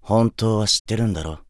本当は知ってるんだろ。